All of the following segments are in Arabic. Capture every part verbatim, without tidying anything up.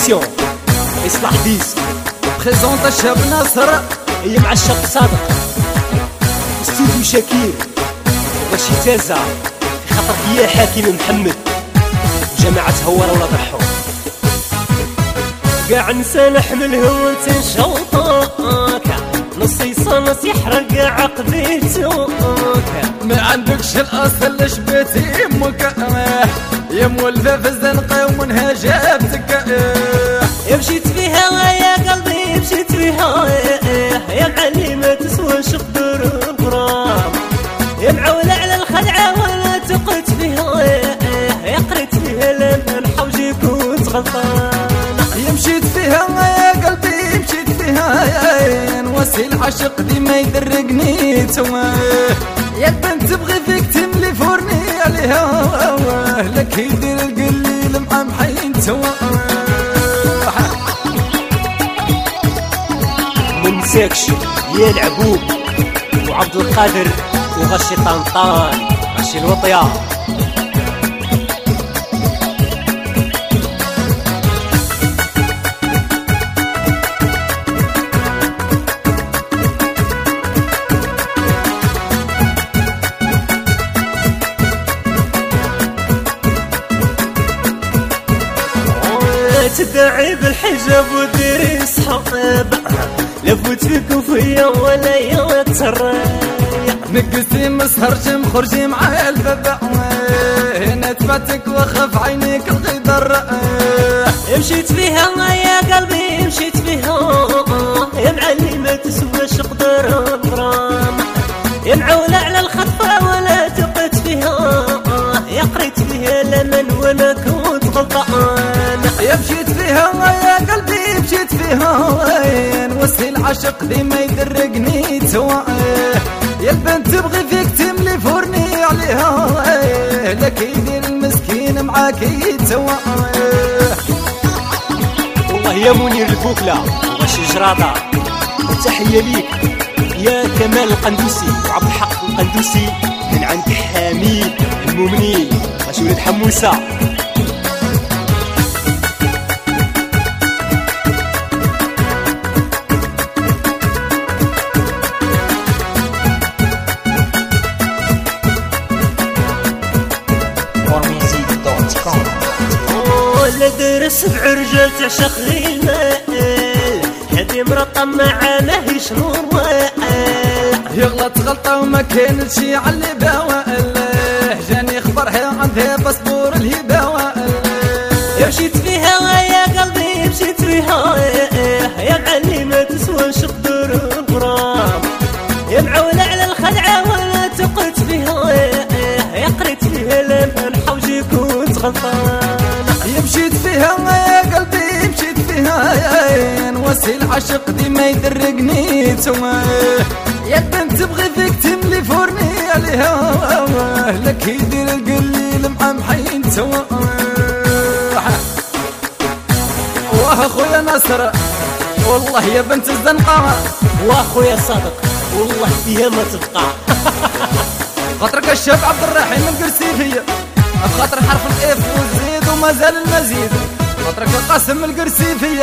برودكسيون إصلاح ديس بريزونط الشاب ناصر هي مع الشاب صادق استوديو شاكير ماشي تازا في خاطرك يا حاكم محمد وجماعة هوار ولا ضحو قاع نسى نحملها وتنشوطك نصيصة نص يحرق عقبيتك ما عندكش الاصل لشبيتي يمك يا مولفة في الزنقة ومنها جابتك يا مشيت فيها يا قلبي مشيت فيها يا معلمة تسواش قدر الغرام يا معولة على الخدعة ولا تقت فيها يا قريت فيها لما نحوجي كنت غلطان يا مشيت فيها يا قلبي مشيت فيها يا نواسي العشق ديما يدرقني توا يا البنت تبغي فيك تملي فورني عليها لك يدير القليل مع محين توا منساكش يا العبوب وعبد القادر وغشي طنطان غشي الوطية تدعي بالحجاب وديري صحاب لفوت فيك وفيا ولا يا تسريح نقصي مسهرش مخرجي مع البابا هنا تفاتك وخاف عينيك الغدر مشيت فيها يا قلبي مشيت فيها يا معلمة تسواش قدر الغرام يا معولة على الخطفة ولا تقت فيها يا قريت فيها لمن وانا كنت غلطان يا مشيت فيها يا قلبي مشيت فيها نوسي العشق ديما يدرقني توا يا البنت تبغي فيك تملي فورني عليها لك يدير المسكين معاك يتوا والله يا منير البوكلة وغشي جرادة تحية ليك يا كمال القندوسي وعبد الحق القندوسي من عند حميد المؤمنين غشي ولد حموسة ندير سبع رجال تعشق لي المال هذه مرة طماعة ماهيش نورمال يغلط غلطة وما كانت شي على بوال جاني خبرها عندها باسبور الهبة مشيت فيها يا قلبي مشيت فيها يا معلمة تسواش قدر الغرام يا معولة على الخدعة ولا تقت فيها يا قريت فيها لما نحوجي كنت غلطان يا مشيت فيها يا قلبي مشيت فيها يا نواسي العشق ديما يدرقني توا يا البنت تبغي فيك تملي فورني عليها لك يدير القليل مع محين توا واه خويا ناصر والله يا بنت الزنقة واخويا صادق والله فيها ما تبقى خاطرك الشاب عبد الرحيم القرسيفية خاطر حرف الاف والزيد وما زال المزيد خاطرك القاسم القرسيفية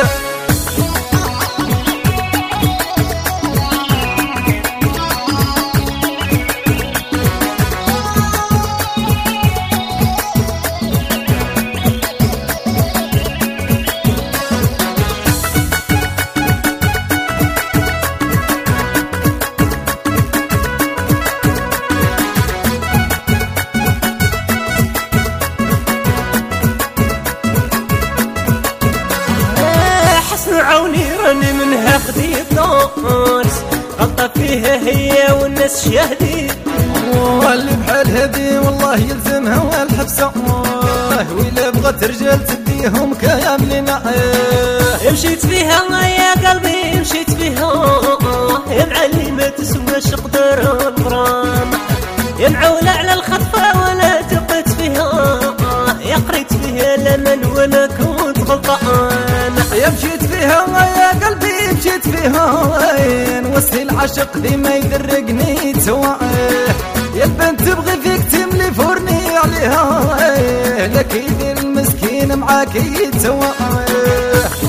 عوني راني منها خديت نورس غلطة فيها هي والناس شاهدين واللي بحال هذي والله يلزمها والحبسة وإلا بغات رجال تديهم كاملين مشيت فيها يا قلبي مشيت فيها يا معلمة تسواش قدر الغرام يا معولة على الخطفة ولا تقت فيها يا قريت فيها لمن وانا كنت غلطان يا مشيت فيها يا قلبي مشيت فيها نوسي العشق ديما يدرقني توا يا البنت تبغي فيك تملي فورني عليها لك يدير المسكين معاك يتوا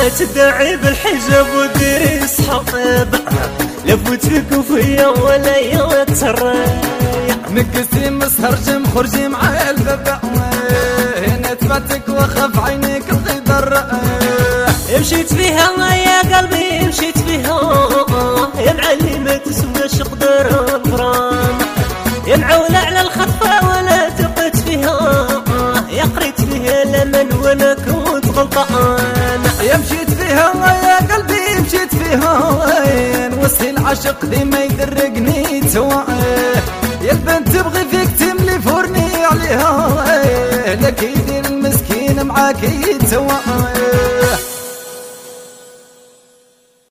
لا تدعي بالحجاب وديري صحاب لفوت فيك وفيا ولا يتسرى نكستي مسهر جم خرجي مع الباب هنا تفاتك وخاف عينيك الغدر مشيت فيها يا قلبي مشيت فيها يا معلمة تسواش قدر الغرام يا معولة على الخطفة ولا تقت فيها يا قريت فيها لمن وانا كنت غلطان يا مشيت فيها يا قلبي مشيت فيها نوصي العشق ذي ما يدرقني توا يا البنت تبغي فيك تملي فرني عليها لك يدير المسكين معاك يتوا